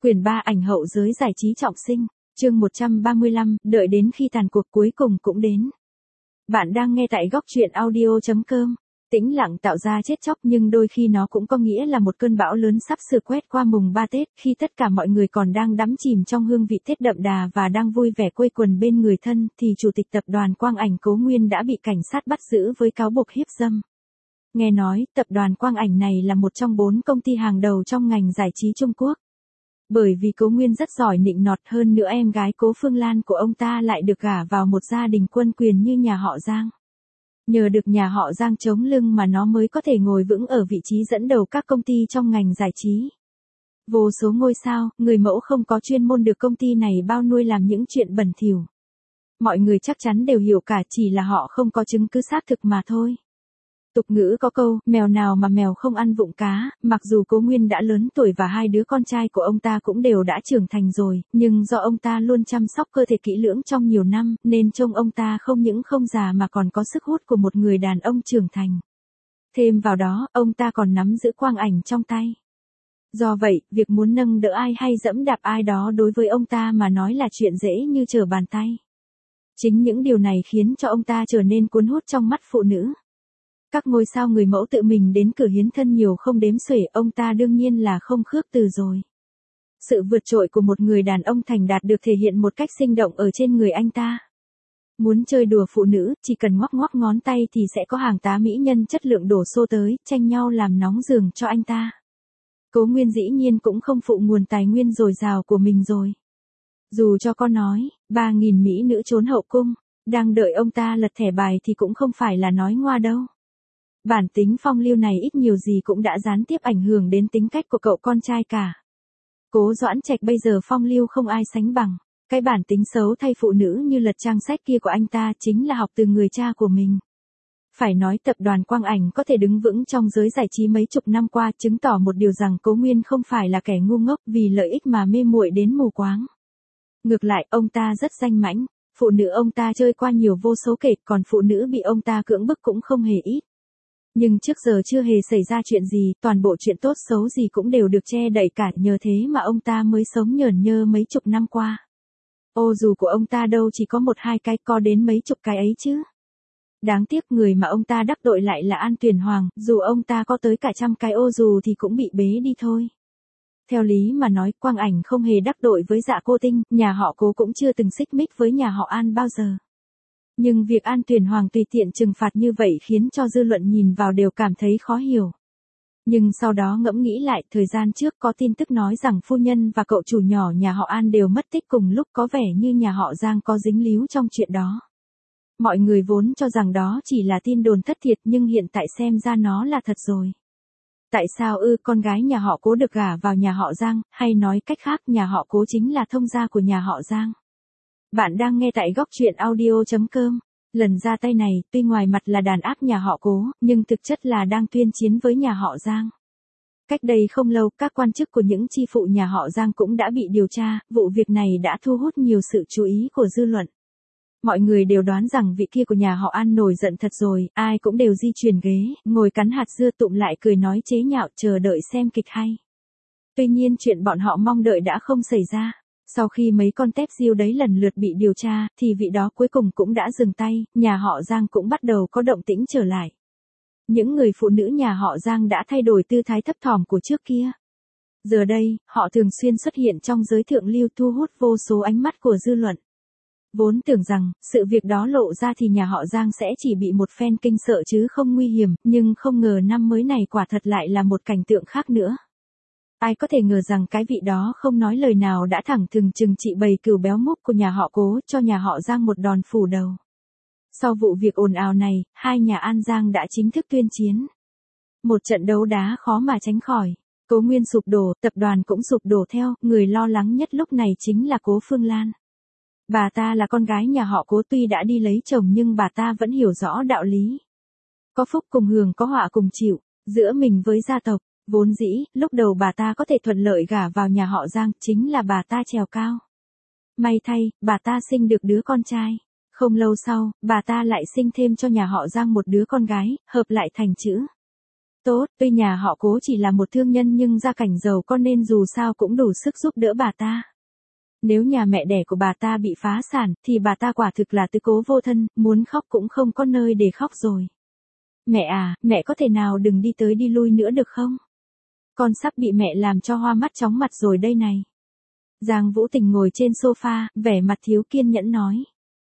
Quyển 3 ảnh hậu giới giải trí trọng sinh, chương 135, đợi đến khi tàn cuộc cuối cùng cũng đến. Bạn đang nghe tại góc truyện audio.com. Tĩnh lặng tạo ra chết chóc nhưng đôi khi nó cũng có nghĩa là một cơn bão lớn sắp sửa quét qua mùng 3 Tết, khi tất cả mọi người còn đang đắm chìm trong hương vị Tết đậm đà và đang vui vẻ quây quần bên người thân, thì chủ tịch tập đoàn Quang Ảnh Cố Nguyên đã bị cảnh sát bắt giữ với cáo buộc hiếp dâm. Nghe nói, tập đoàn Quang Ảnh này là một trong 4 công ty hàng đầu trong ngành giải trí Trung Quốc. Bởi vì Cố Nguyên rất giỏi nịnh nọt, hơn nữa em gái Cố Phương Lan của ông ta lại được gả vào một gia đình quân quyền như nhà họ Giang. Nhờ được nhà họ Giang chống lưng mà nó mới có thể ngồi vững ở vị trí dẫn đầu các công ty trong ngành giải trí. Vô số ngôi sao, người mẫu không có chuyên môn được công ty này bao nuôi làm những chuyện bẩn thỉu. Mọi người chắc chắn đều hiểu cả, chỉ là họ không có chứng cứ xác thực mà thôi. Tục ngữ có câu, mèo nào mà mèo không ăn vụng cá, mặc dù Cố Nguyên đã lớn tuổi và 2 đứa con trai của ông ta cũng đều đã trưởng thành rồi, nhưng do ông ta luôn chăm sóc cơ thể kỹ lưỡng trong nhiều năm, nên trông ông ta không những không già mà còn có sức hút của một người đàn ông trưởng thành. Thêm vào đó, ông ta còn nắm giữ Quang Ảnh trong tay. Do vậy, việc muốn nâng đỡ ai hay giẫm đạp ai đó đối với ông ta mà nói là chuyện dễ như trở bàn tay. Chính những điều này khiến cho ông ta trở nên cuốn hút trong mắt phụ nữ. Các ngôi sao người mẫu tự mình đến cửa hiến thân nhiều không đếm xuể, ông ta đương nhiên là không khước từ rồi. Sự vượt trội của một người đàn ông thành đạt được thể hiện một cách sinh động ở trên người anh ta. Muốn chơi đùa phụ nữ, chỉ cần ngoắc ngoắc ngón tay thì sẽ có hàng tá mỹ nhân chất lượng đổ xô tới, tranh nhau làm nóng giường cho anh ta. Cố Nguyên dĩ nhiên cũng không phụ nguồn tài nguyên dồi dào của mình rồi. Dù cho có nói, 3.000 mỹ nữ trốn hậu cung, đang đợi ông ta lật thẻ bài thì cũng không phải là nói ngoa đâu. Bản tính phong lưu này ít nhiều gì cũng đã gián tiếp ảnh hưởng đến tính cách của cậu con trai cả. Cố Doãn Trạch bây giờ phong lưu không ai sánh bằng. Cái bản tính xấu thay phụ nữ như lật trang sách kia của anh ta chính là học từ người cha của mình. Phải nói tập đoàn Quang Ảnh có thể đứng vững trong giới giải trí mấy chục năm qua chứng tỏ một điều rằng Cố Nguyên không phải là kẻ ngu ngốc vì lợi ích mà mê muội đến mù quáng. Ngược lại, ông ta rất danh mãnh, phụ nữ ông ta chơi qua nhiều vô số kể, còn phụ nữ bị ông ta cưỡng bức cũng không hề ít. Nhưng trước giờ chưa hề xảy ra chuyện gì, toàn bộ chuyện tốt xấu gì cũng đều được che đậy cả, nhờ thế mà ông ta mới sống nhởn nhơ mấy chục năm qua. Ô dù của ông ta đâu chỉ có 1-2 cái, có đến mấy chục cái ấy chứ. Đáng tiếc người mà ông ta đắc tội lại là An Tuyển Hoàng, dù ông ta có tới cả trăm cái ô dù thì cũng bị bế đi thôi. Theo lý mà nói, Quang Ảnh không hề đắc tội với Dạ Cô Tinh, nhà họ Cố cũng chưa từng xích mích với nhà họ An bao giờ. Nhưng việc An Tuyển Hoàng tùy tiện trừng phạt như vậy khiến cho dư luận nhìn vào đều cảm thấy khó hiểu. Nhưng sau đó ngẫm nghĩ lại, thời gian trước có tin tức nói rằng phu nhân và cậu chủ nhỏ nhà họ An đều mất tích cùng lúc, có vẻ như nhà họ Giang có dính líu trong chuyện đó. Mọi người vốn cho rằng đó chỉ là tin đồn thất thiệt nhưng hiện tại xem ra nó là thật rồi. Tại sao con gái nhà họ Cố được gả vào nhà họ Giang, hay nói cách khác nhà họ Cố chính là thông gia của nhà họ Giang? Bạn đang nghe tại góc truyện audio.com. Lần ra tay này, tuy ngoài mặt là đàn áp nhà họ Cố, nhưng thực chất là đang tuyên chiến với nhà họ Giang. Cách đây không lâu, các quan chức của những chi phụ nhà họ Giang cũng đã bị điều tra, vụ việc này đã thu hút nhiều sự chú ý của dư luận. Mọi người đều đoán rằng vị kia của nhà họ An nổi giận thật rồi, ai cũng đều di chuyển ghế, ngồi cắn hạt dưa tụm lại cười nói chế nhạo, chờ đợi xem kịch hay. Tuy nhiên chuyện bọn họ mong đợi đã không xảy ra. Sau khi mấy con tép diêu đấy lần lượt bị điều tra, thì vị đó cuối cùng cũng đã dừng tay, nhà họ Giang cũng bắt đầu có động tĩnh trở lại. Những người phụ nữ nhà họ Giang đã thay đổi tư thái thấp thỏm của trước kia. Giờ đây, họ thường xuyên xuất hiện trong giới thượng lưu thu hút vô số ánh mắt của dư luận. Vốn tưởng rằng, sự việc đó lộ ra thì nhà họ Giang sẽ chỉ bị một phen kinh sợ chứ không nguy hiểm, nhưng không ngờ năm mới này quả thật lại là một cảnh tượng khác nữa. Ai có thể ngờ rằng cái vị đó không nói lời nào đã thẳng thừng trừng trị bầy cừu béo múp của nhà họ Cố, cho nhà họ Giang một đòn phủ đầu. Sau vụ việc ồn ào này, hai nhà An Giang đã chính thức tuyên chiến. Một trận đấu đá khó mà tránh khỏi. Cố Nguyên sụp đổ, tập đoàn cũng sụp đổ theo, người lo lắng nhất lúc này chính là Cố Phương Lan. Bà ta là con gái nhà họ Cố, tuy đã đi lấy chồng nhưng bà ta vẫn hiểu rõ đạo lý. Có phúc cùng hưởng, có họa cùng chịu, giữa mình với gia tộc. Vốn dĩ, lúc đầu bà ta có thể thuận lợi gả vào nhà họ Giang, chính là bà ta trèo cao. May thay, bà ta sinh được đứa con trai. Không lâu sau, bà ta lại sinh thêm cho nhà họ Giang một đứa con gái, hợp lại thành chữ Tốt, tuy nhà họ Cố chỉ là một thương nhân nhưng gia cảnh giàu có nên dù sao cũng đủ sức giúp đỡ bà ta. Nếu nhà mẹ đẻ của bà ta bị phá sản thì bà ta quả thực là tứ cố vô thân, muốn khóc cũng không có nơi để khóc rồi. Mẹ à, mẹ có thể nào đừng đi tới đi lui nữa được không? Con sắp bị mẹ làm cho hoa mắt chóng mặt rồi đây này. Giang Vũ Tình ngồi trên sofa, vẻ mặt thiếu kiên nhẫn nói.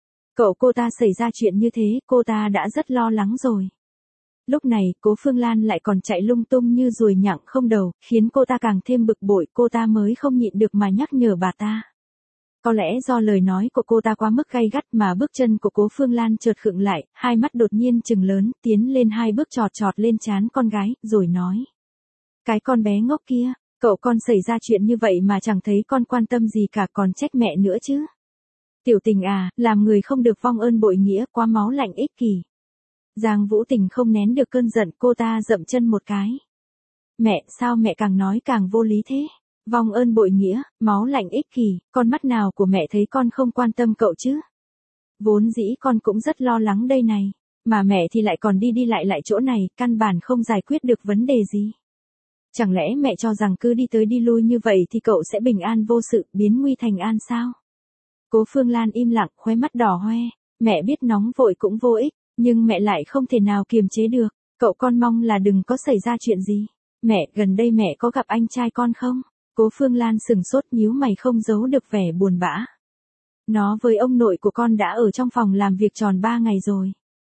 Cô ta xảy ra chuyện như thế, cô ta đã rất lo lắng rồi. Lúc này, Cố Phương Lan lại còn chạy lung tung như ruồi nhặng không đầu, khiến cô ta càng thêm bực bội, cô ta mới không nhịn được mà nhắc nhở bà ta. Có lẽ do lời nói của cô ta quá mức gay gắt mà bước chân của Cố Phương Lan chợt khựng lại, hai mắt đột nhiên trừng lớn, tiến lên hai bước chọt chọt lên trán con gái, rồi nói. Cái con bé ngốc kia, cậu con xảy ra chuyện như vậy mà chẳng thấy con quan tâm gì cả còn trách mẹ nữa chứ. Tiểu Tình à, làm người không được vong ơn bội nghĩa, quá máu lạnh ích kỷ. Giang Vũ Tình không nén được cơn giận, cô ta dậm chân một cái. Mẹ, sao mẹ càng nói càng vô lý thế? Vong ơn bội nghĩa, máu lạnh ích kỷ, con mắt nào của mẹ thấy con không quan tâm cậu chứ? Vốn dĩ con cũng rất lo lắng đây này, mà mẹ thì lại còn đi đi lại chỗ này, căn bản không giải quyết được vấn đề gì. Chẳng lẽ mẹ cho rằng cứ đi tới đi lui như vậy thì cậu sẽ bình an vô sự, biến nguy thành an sao? Cố Phương Lan im lặng, khóe mắt đỏ hoe, mẹ biết nóng vội cũng vô ích, nhưng mẹ lại không thể nào kiềm chế được, cậu con mong là đừng có xảy ra chuyện gì. Mẹ, gần đây mẹ có gặp anh trai con không? Cố Phương Lan sừng sốt nhíu mày không giấu được vẻ buồn bã. Nó với ông nội của con đã ở trong phòng làm việc tròn 3 ngày rồi.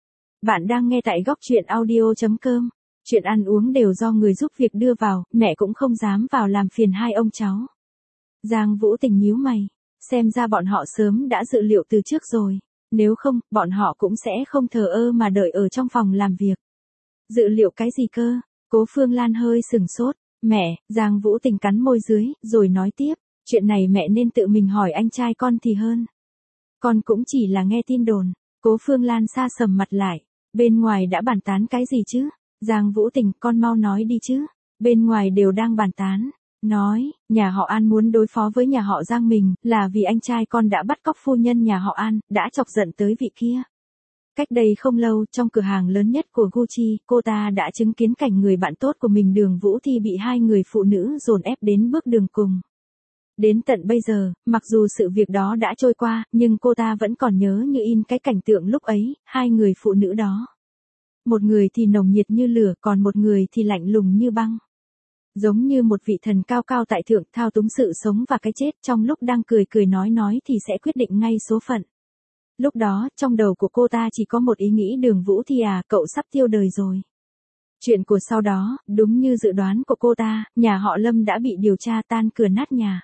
Bạn đang nghe tại góc truyện audio.com. Chuyện ăn uống đều do người giúp việc đưa vào, mẹ cũng không dám vào làm phiền hai ông cháu. Giang Vũ Tình nhíu mày, xem ra bọn họ sớm đã dự liệu từ trước rồi, nếu không, bọn họ cũng sẽ không thờ ơ mà đợi ở trong phòng làm việc. Dự liệu cái gì cơ? Cố Phương Lan hơi sừng sốt, mẹ, Giang Vũ Tình cắn môi dưới, rồi nói tiếp, chuyện này mẹ nên tự mình hỏi anh trai con thì hơn. Con cũng chỉ là nghe tin đồn. Cố Phương Lan sa sầm mặt lại, bên ngoài đã bàn tán cái gì chứ? Giang Vũ Tình, con mau nói đi chứ. Bên ngoài đều đang bàn tán. Nói, nhà họ An muốn đối phó với nhà họ Giang mình, là vì anh trai con đã bắt cóc phu nhân nhà họ An, đã chọc giận tới vị kia. Cách đây không lâu, trong cửa hàng lớn nhất của Gucci, cô ta đã chứng kiến cảnh người bạn tốt của mình Đường Vũ Thi bị hai người phụ nữ dồn ép đến bước đường cùng. Đến tận bây giờ, mặc dù sự việc đó đã trôi qua, nhưng cô ta vẫn còn nhớ như in cái cảnh tượng lúc ấy, hai người phụ nữ đó. Một người thì nồng nhiệt như lửa, còn một người thì lạnh lùng như băng. Giống như một vị thần cao cao tại thượng thao túng sự sống và cái chết, trong lúc đang cười cười nói thì sẽ quyết định ngay số phận. Lúc đó, trong đầu của cô ta chỉ có một ý nghĩ Đường Vũ Thi à, cậu sắp tiêu đời rồi. Chuyện của sau đó, đúng như dự đoán của cô ta, nhà họ Lâm đã bị điều tra tan cửa nát nhà.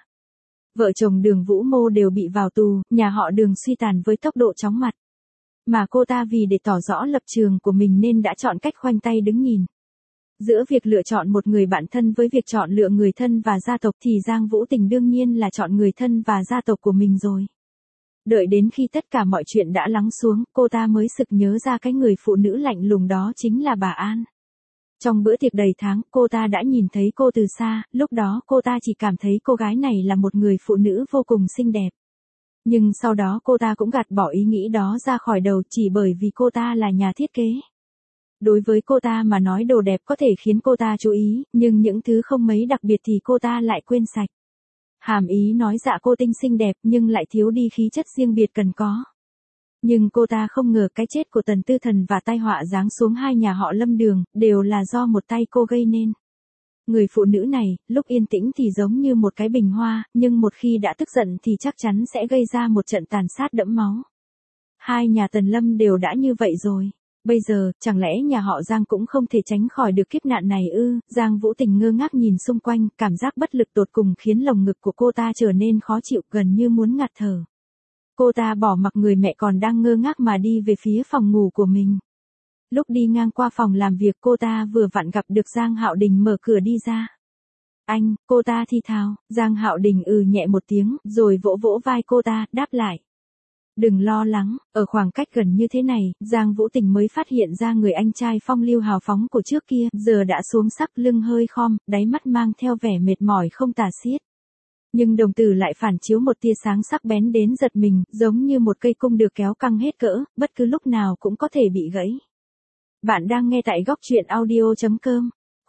Vợ chồng Đường Vũ Mô đều bị vào tù, nhà họ Đường suy tàn với tốc độ chóng mặt. Mà cô ta vì để tỏ rõ lập trường của mình nên đã chọn cách khoanh tay đứng nhìn. Giữa việc lựa chọn một người bạn thân với việc chọn lựa người thân và gia tộc thì Giang Vũ Tình đương nhiên là chọn người thân và gia tộc của mình rồi. Đợi đến khi tất cả mọi chuyện đã lắng xuống, cô ta mới sực nhớ ra cái người phụ nữ lạnh lùng đó chính là bà An. Trong bữa tiệc đầy tháng, cô ta đã nhìn thấy cô từ xa, lúc đó cô ta chỉ cảm thấy cô gái này là một người phụ nữ vô cùng xinh đẹp. Nhưng sau đó cô ta cũng gạt bỏ ý nghĩ đó ra khỏi đầu chỉ bởi vì cô ta là nhà thiết kế. Đối với cô ta mà nói đồ đẹp có thể khiến cô ta chú ý, nhưng những thứ không mấy đặc biệt thì cô ta lại quên sạch. Hàm ý nói dạ cô tinh xinh đẹp nhưng lại thiếu đi khí chất riêng biệt cần có. Nhưng cô ta không ngờ cái chết của Tần Tư Thần và tai họa giáng xuống hai nhà họ Lâm Đường, đều là do một tay cô gây nên. Người phụ nữ này, lúc yên tĩnh thì giống như một cái bình hoa, nhưng một khi đã tức giận thì chắc chắn sẽ gây ra một trận tàn sát đẫm máu. Hai nhà Tần Lâm đều đã như vậy rồi. Bây giờ, chẳng lẽ nhà họ Giang cũng không thể tránh khỏi được kiếp nạn này ư? Giang Vũ Tình ngơ ngác nhìn xung quanh, cảm giác bất lực tột cùng khiến lồng ngực của cô ta trở nên khó chịu gần như muốn ngạt thở. Cô ta bỏ mặc người mẹ còn đang ngơ ngác mà đi về phía phòng ngủ của mình. Lúc đi ngang qua phòng làm việc cô ta vừa vặn gặp được Giang Hạo Đình mở cửa đi ra. Anh, cô ta thì thào, Giang Hạo Đình nhẹ một tiếng, rồi vỗ vỗ vai cô ta, đáp lại. Đừng lo lắng, ở khoảng cách gần như thế này, Giang Vũ Tình mới phát hiện ra người anh trai phong lưu hào phóng của trước kia, giờ đã xuống sắc lưng hơi khom, đáy mắt mang theo vẻ mệt mỏi không tả xiết. Nhưng đồng tử lại phản chiếu một tia sáng sắc bén đến giật mình, giống như một cây cung được kéo căng hết cỡ, bất cứ lúc nào cũng có thể bị gãy. Bạn đang nghe tại góc truyện audio.com.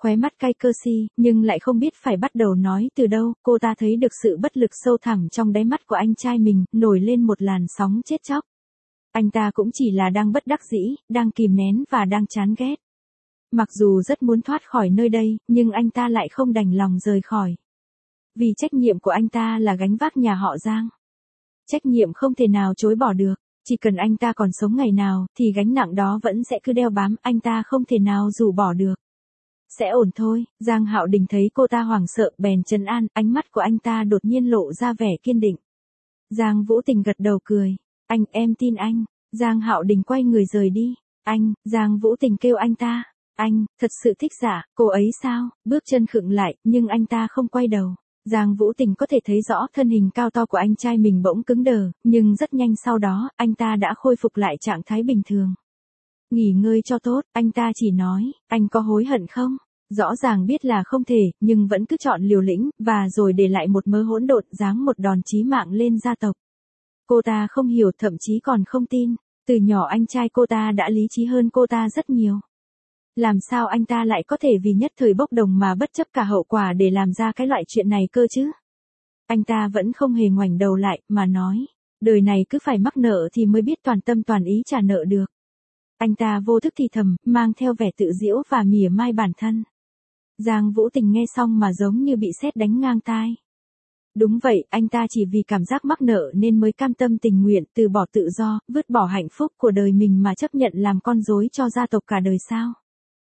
Khóe mắt cay cơ si, nhưng lại không biết phải bắt đầu nói từ đâu, cô ta thấy được sự bất lực sâu thẳm trong đáy mắt của anh trai mình, nổi lên một làn sóng chết chóc. Anh ta cũng chỉ là đang bất đắc dĩ, đang kìm nén và đang chán ghét. Mặc dù rất muốn thoát khỏi nơi đây, nhưng anh ta lại không đành lòng rời khỏi. Vì trách nhiệm của anh ta là gánh vác nhà họ Giang. Trách nhiệm không thể nào chối bỏ được, chỉ cần anh ta còn sống ngày nào, thì gánh nặng đó vẫn sẽ cứ đeo bám, anh ta không thể nào rũ bỏ được. Sẽ ổn thôi, Giang Hạo Đình thấy cô ta hoảng sợ, bèn trấn an, ánh mắt của anh ta đột nhiên lộ ra vẻ kiên định. Giang Vũ Tình gật đầu cười, em tin anh. Giang Hạo Đình quay người rời đi. Giang Vũ Tình kêu anh ta. Anh, thật sự thích giả, cô ấy sao? Bước chân khựng lại, nhưng anh ta không quay đầu. Giang Vũ Tình có thể thấy rõ thân hình cao to của anh trai mình bỗng cứng đờ, nhưng rất nhanh sau đó, anh ta đã khôi phục lại trạng thái bình thường. Nghỉ ngơi cho tốt, anh ta chỉ nói, anh có hối hận không? Rõ ràng biết là không thể, nhưng vẫn cứ chọn liều lĩnh, và rồi để lại một mớ hỗn độn, giáng một đòn chí mạng lên gia tộc. Cô ta không hiểu, thậm chí còn không tin, từ nhỏ anh trai cô ta đã lý trí hơn cô ta rất nhiều. Làm sao anh ta lại có thể vì nhất thời bốc đồng mà bất chấp cả hậu quả để làm ra cái loại chuyện này cơ chứ? Anh ta vẫn không hề ngoảnh đầu lại, mà nói, đời này cứ phải mắc nợ thì mới biết toàn tâm toàn ý trả nợ được. Anh ta vô thức thì thầm, mang theo vẻ tự giễu và mỉa mai bản thân. Giang Vũ Tình nghe xong mà giống như bị sét đánh ngang tai. Đúng vậy, anh ta chỉ vì cảm giác mắc nợ nên mới cam tâm tình nguyện từ bỏ tự do, vứt bỏ hạnh phúc của đời mình mà chấp nhận làm con rối cho gia tộc cả đời sao?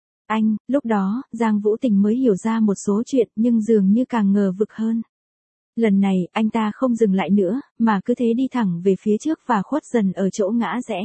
Lúc đó, Giang Vũ Tình mới hiểu ra một số chuyện, nhưng dường như càng ngờ vực hơn. Lần này, anh ta không dừng lại nữa, mà cứ thế đi thẳng về phía trước và khuất dần ở chỗ ngã rẽ.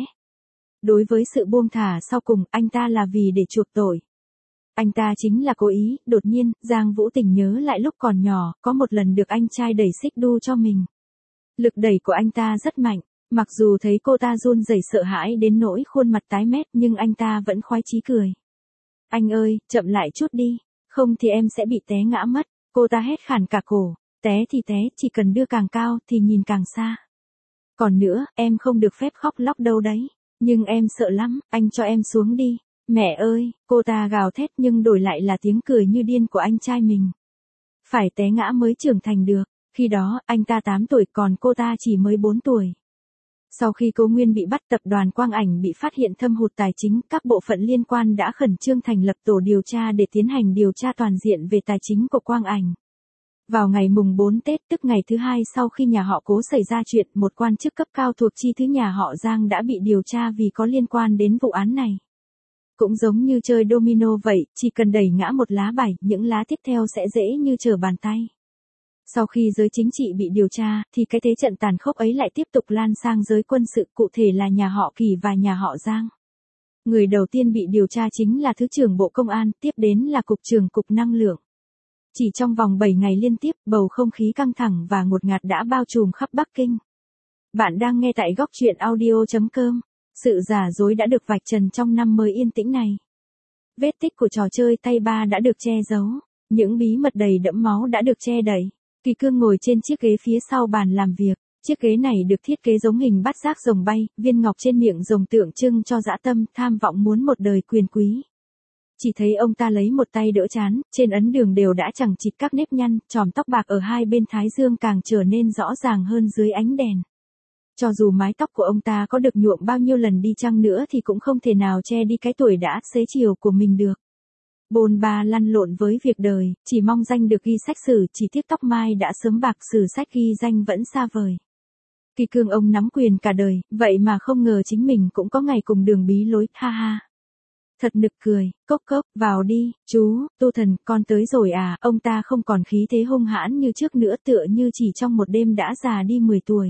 Đối với sự buông thả sau cùng, anh ta là vì để chuộc tội. Anh ta chính là cố ý. Đột nhiên, Giang Vũ Tình nhớ lại lúc còn nhỏ, có một lần được anh trai đẩy xích đu cho mình. Lực đẩy của anh ta rất mạnh, mặc dù thấy cô ta run rẩy sợ hãi đến nỗi khuôn mặt tái mét, nhưng anh ta vẫn khoái chí cười. Anh ơi, chậm lại chút đi, không thì em sẽ bị té ngã mất. Cô ta hét khàn cả cổ, té thì té, chỉ cần đưa càng cao thì nhìn càng xa. Còn nữa, em không được phép khóc lóc đâu đấy. Nhưng em sợ lắm, anh cho em xuống đi. Mẹ ơi, cô ta gào thét, nhưng đổi lại là tiếng cười như điên của anh trai mình. Phải té ngã mới trưởng thành được, khi đó, anh ta 8 tuổi còn cô ta chỉ mới 4 tuổi. Sau khi Cố Nguyên bị bắt, tập đoàn Quang Ảnh bị phát hiện thâm hụt tài chính, các bộ phận liên quan đã khẩn trương thành lập tổ điều tra để tiến hành điều tra toàn diện về tài chính của Quang Ảnh. Vào ngày mùng 4 Tết, tức ngày thứ 2 sau khi nhà họ Cố xảy ra chuyện, một quan chức cấp cao thuộc chi thứ nhà họ Giang đã bị điều tra vì có liên quan đến vụ án này. Cũng giống như chơi domino vậy, chỉ cần đẩy ngã một lá bài, những lá tiếp theo sẽ dễ như trở bàn tay. Sau khi giới chính trị bị điều tra, thì cái thế trận tàn khốc ấy lại tiếp tục lan sang giới quân sự, cụ thể là nhà họ Kỳ và nhà họ Giang. Người đầu tiên bị điều tra chính là Thứ trưởng Bộ Công an, tiếp đến là Cục trưởng Cục Năng lượng. Chỉ trong vòng 7 ngày liên tiếp, bầu không khí căng thẳng và ngột ngạt đã bao trùm khắp Bắc Kinh. Bạn đang nghe tại góc truyện audio.com. Sự giả dối đã được vạch trần trong năm mới yên tĩnh này. Vết tích của trò chơi tay ba đã được che giấu. Những bí mật đầy đẫm máu đã được che đậy. Kỳ Cương ngồi trên chiếc ghế phía sau bàn làm việc. Chiếc ghế này được thiết kế giống hình bát giác rồng bay, viên ngọc trên miệng rồng tượng trưng cho dã tâm, tham vọng muốn một đời quyền quý. Chỉ thấy ông ta lấy một tay đỡ trán, trên ấn đường đều đã chằng chịt các nếp nhăn, chòm tóc bạc ở hai bên thái dương càng trở nên rõ ràng hơn dưới ánh đèn. Cho dù mái tóc của ông ta có được nhuộm bao nhiêu lần đi chăng nữa thì cũng không thể nào che đi cái tuổi đã xế chiều của mình được. Bồn ba lăn lộn với việc đời, chỉ mong danh được ghi sách sử, chỉ tiếc tóc mai đã sớm bạc, sử sách ghi danh vẫn xa vời. Kỳ Cương ông nắm quyền cả đời, vậy mà không ngờ chính mình cũng có ngày cùng đường bí lối, ha ha. Thật nực cười, cốc cốc, vào đi, chú, Tu Thần, con tới rồi à, ông ta không còn khí thế hung hãn như trước nữa, tựa như chỉ trong một đêm đã già đi 10 tuổi.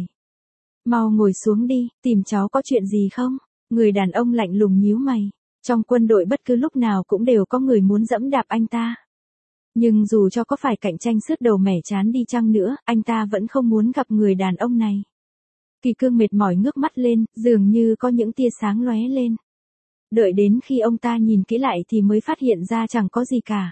Mau ngồi xuống đi, tìm cháu có chuyện gì không? Người đàn ông lạnh lùng nhíu mày. Trong quân đội bất cứ lúc nào cũng đều có người muốn dẫm đạp anh ta. Nhưng dù cho có phải cạnh tranh sứt đầu mẻ chán đi chăng nữa, anh ta vẫn không muốn gặp người đàn ông này. Kỳ Cương mệt mỏi ngước mắt lên, dường như có những tia sáng lóe lên. Đợi đến khi ông ta nhìn kỹ lại thì mới phát hiện ra chẳng có gì cả.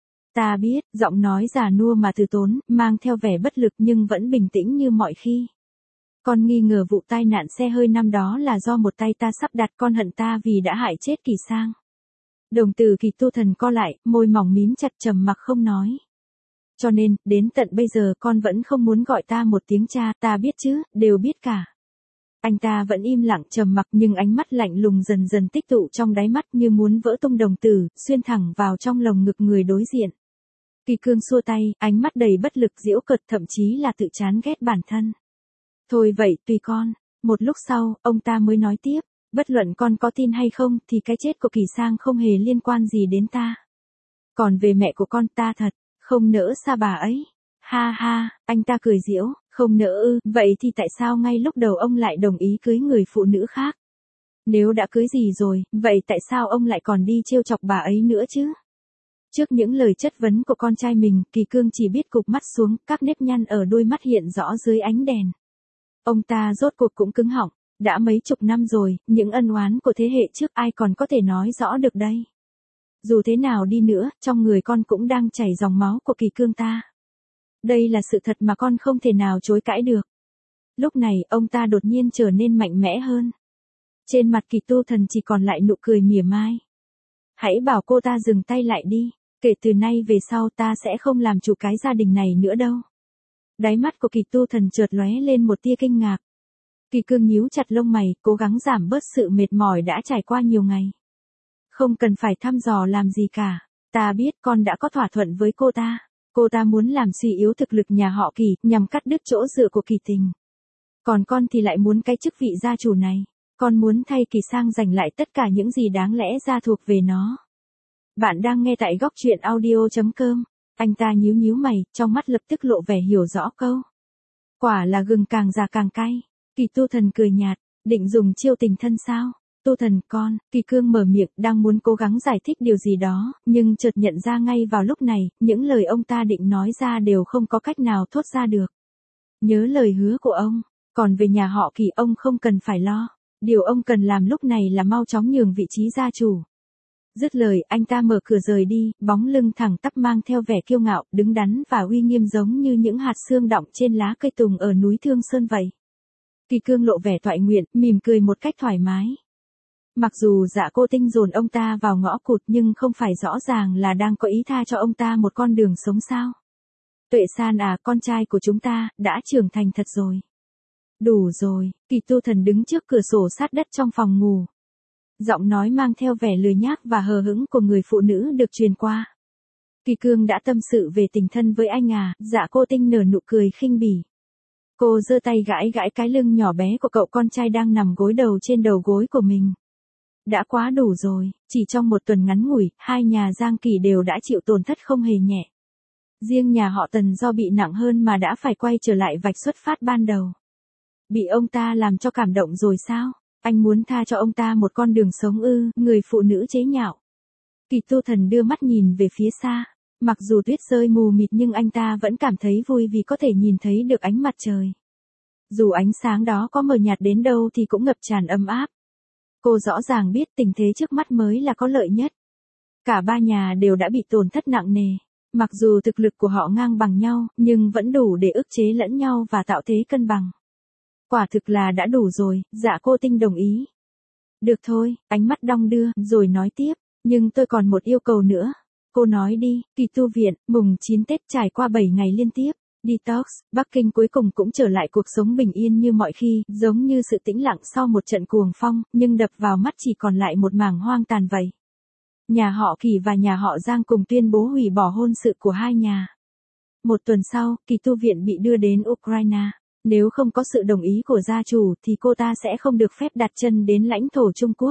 Ta biết, giọng nói già nua mà từ tốn, mang theo vẻ bất lực nhưng vẫn bình tĩnh như mọi khi. Con nghi ngờ vụ tai nạn xe hơi năm đó là do một tay ta sắp đặt, con hận ta vì đã hại chết Kỳ Sang. Đồng tử Kỳ Tu Thần co lại, môi mỏng mím chặt trầm mặc không nói. Cho nên, đến tận bây giờ con vẫn không muốn gọi ta một tiếng cha, ta biết chứ, đều biết cả. Anh ta vẫn im lặng trầm mặc nhưng ánh mắt lạnh lùng dần dần tích tụ trong đáy mắt như muốn vỡ tung đồng tử, xuyên thẳng vào trong lồng ngực người đối diện. Kỳ Cương xua tay, ánh mắt đầy bất lực giễu cợt thậm chí là tự chán ghét bản thân. Thôi vậy, tùy con. Một lúc sau, ông ta mới nói tiếp, bất luận con có tin hay không thì cái chết của Kỳ Sang không hề liên quan gì đến ta. Còn về mẹ của con ta thật, không nỡ xa bà ấy. Ha ha, anh ta cười giễu, không nỡ ư, vậy thì tại sao ngay lúc đầu ông lại đồng ý cưới người phụ nữ khác? Nếu đã cưới gì rồi, vậy tại sao ông lại còn đi trêu chọc bà ấy nữa chứ? Trước những lời chất vấn của con trai mình, Kỳ Cương chỉ biết cụp mắt xuống, các nếp nhăn ở đôi mắt hiện rõ dưới ánh đèn. Ông ta rốt cuộc cũng cứng họng, đã mấy chục năm rồi, những ân oán của thế hệ trước ai còn có thể nói rõ được đây. Dù thế nào đi nữa, trong người con cũng đang chảy dòng máu của Kỳ Cương ta. Đây là sự thật mà con không thể nào chối cãi được. Lúc này, ông ta đột nhiên trở nên mạnh mẽ hơn. Trên mặt Kỳ Tu Thần chỉ còn lại nụ cười mỉa mai. Hãy bảo cô ta dừng tay lại đi, kể từ nay về sau ta sẽ không làm chủ cái gia đình này nữa đâu. Đáy mắt của Kỳ Tu Thần chợt lóe lên một tia kinh ngạc. Kỳ Cương nhíu chặt lông mày, cố gắng giảm bớt sự mệt mỏi đã trải qua nhiều ngày. Không cần phải thăm dò làm gì cả, ta biết con đã có thỏa thuận với cô ta. Cô ta muốn làm suy yếu thực lực nhà họ Kỳ, nhằm cắt đứt chỗ dựa của Kỳ Tình. Còn con thì lại muốn cái chức vị gia chủ này. Con muốn thay Kỳ Sang giành lại tất cả những gì đáng lẽ ra thuộc về nó. Bạn đang nghe tại góc truyện audio.com. Anh ta nhíu nhíu mày, trong mắt lập tức lộ vẻ hiểu rõ câu. Quả là gừng càng già càng cay. Kỳ Tu Thần cười nhạt, định dùng chiêu tình thân sao? Tu Thần con, Kỳ Cương mở miệng đang muốn cố gắng giải thích điều gì đó, nhưng chợt nhận ra ngay vào lúc này, những lời ông ta định nói ra đều không có cách nào thốt ra được. Nhớ lời hứa của ông, còn về nhà họ Kỳ ông không cần phải lo. Điều ông cần làm lúc này là mau chóng nhường vị trí gia chủ. Dứt lời, anh ta mở cửa rời đi, bóng lưng thẳng tắp mang theo vẻ kiêu ngạo, đứng đắn và uy nghiêm giống như những hạt xương đọng trên lá cây tùng ở núi Thương Sơn vậy. Kỳ Cương lộ vẻ toại nguyện, mỉm cười một cách thoải mái. Mặc dù Dạ Cô Tinh dồn ông ta vào ngõ cụt nhưng không phải rõ ràng là đang có ý tha cho ông ta một con đường sống sao. Tuệ San à, con trai của chúng ta, đã trưởng thành thật rồi. Đủ rồi, Kỳ Tu Thần đứng trước cửa sổ sát đất trong phòng ngủ. Giọng nói mang theo vẻ lười nhác và hờ hững của người phụ nữ được truyền qua. Kỳ Cương đã tâm sự về tình thân với anh à, Dạ Cô Tinh nở nụ cười khinh bỉ. Cô giơ tay gãi gãi cái lưng nhỏ bé của cậu con trai đang nằm gối đầu trên đầu gối của mình. Đã quá đủ rồi, chỉ trong một tuần ngắn ngủi, hai nhà Giang Kỳ đều đã chịu tổn thất không hề nhẹ. Riêng nhà họ Tần do bị nặng hơn mà đã phải quay trở lại vạch xuất phát ban đầu. Bị ông ta làm cho cảm động rồi sao? Anh muốn tha cho ông ta một con đường sống ư? Người phụ nữ chế nhạo. Kỳ Tu Thần đưa mắt nhìn về phía xa. Mặc dù tuyết rơi mù mịt nhưng anh ta vẫn cảm thấy vui vì có thể nhìn thấy được ánh mặt trời. Dù ánh sáng đó có mờ nhạt đến đâu thì cũng ngập tràn ấm áp. Cô rõ ràng biết tình thế trước mắt mới là có lợi nhất. Cả ba nhà đều đã bị tổn thất nặng nề. Mặc dù thực lực của họ ngang bằng nhau, nhưng vẫn đủ để ức chế lẫn nhau và tạo thế cân bằng. Quả thực là đã đủ rồi, Dạ Cô Tinh đồng ý. Được thôi, ánh mắt đong đưa, rồi nói tiếp, nhưng tôi còn một yêu cầu nữa. Cô nói đi, Kỳ Tu Viện, mùng 9 Tết trải qua 7 ngày liên tiếp. Detox, Bắc Kinh cuối cùng cũng trở lại cuộc sống bình yên như mọi khi, giống như sự tĩnh lặng sau một trận cuồng phong, nhưng đập vào mắt chỉ còn lại một mảng hoang tàn vậy. Nhà họ Kỳ và nhà họ Giang cùng tuyên bố hủy bỏ hôn sự của hai nhà. Một tuần sau, Kỳ Tu Viện bị đưa đến Ukraine. Nếu không có sự đồng ý của gia chủ thì cô ta sẽ không được phép đặt chân đến lãnh thổ Trung Quốc.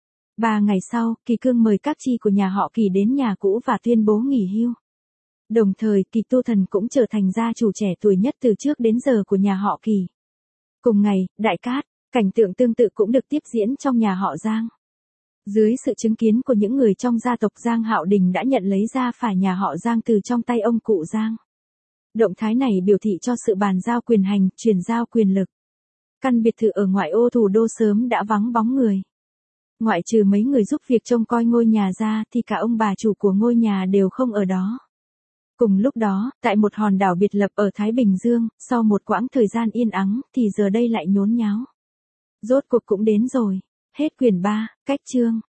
3 ngày sau, Kỳ Cương mời các chi của nhà họ Kỳ đến nhà cũ và tuyên bố nghỉ hưu. Đồng thời, Kỳ Tu Thần cũng trở thành gia chủ trẻ tuổi nhất từ trước đến giờ của nhà họ Kỳ. Cùng ngày, Đại Cát, cảnh tượng tương tự cũng được tiếp diễn trong nhà họ Giang. Dưới sự chứng kiến của những người trong gia tộc Giang Hạo Đình đã nhận lấy ra phải nhà họ Giang từ trong tay ông cụ Giang. Động thái này biểu thị cho sự bàn giao quyền hành, truyền giao quyền lực. Căn biệt thự ở ngoại ô thủ đô sớm đã vắng bóng người. Ngoại trừ mấy người giúp việc trông coi ngôi nhà ra thì cả ông bà chủ của ngôi nhà đều không ở đó. Cùng lúc đó, tại một hòn đảo biệt lập ở Thái Bình Dương, sau một quãng thời gian yên ắng thì giờ đây lại nhốn nháo. Rốt cuộc cũng đến rồi. Hết quyển 3, cách chương.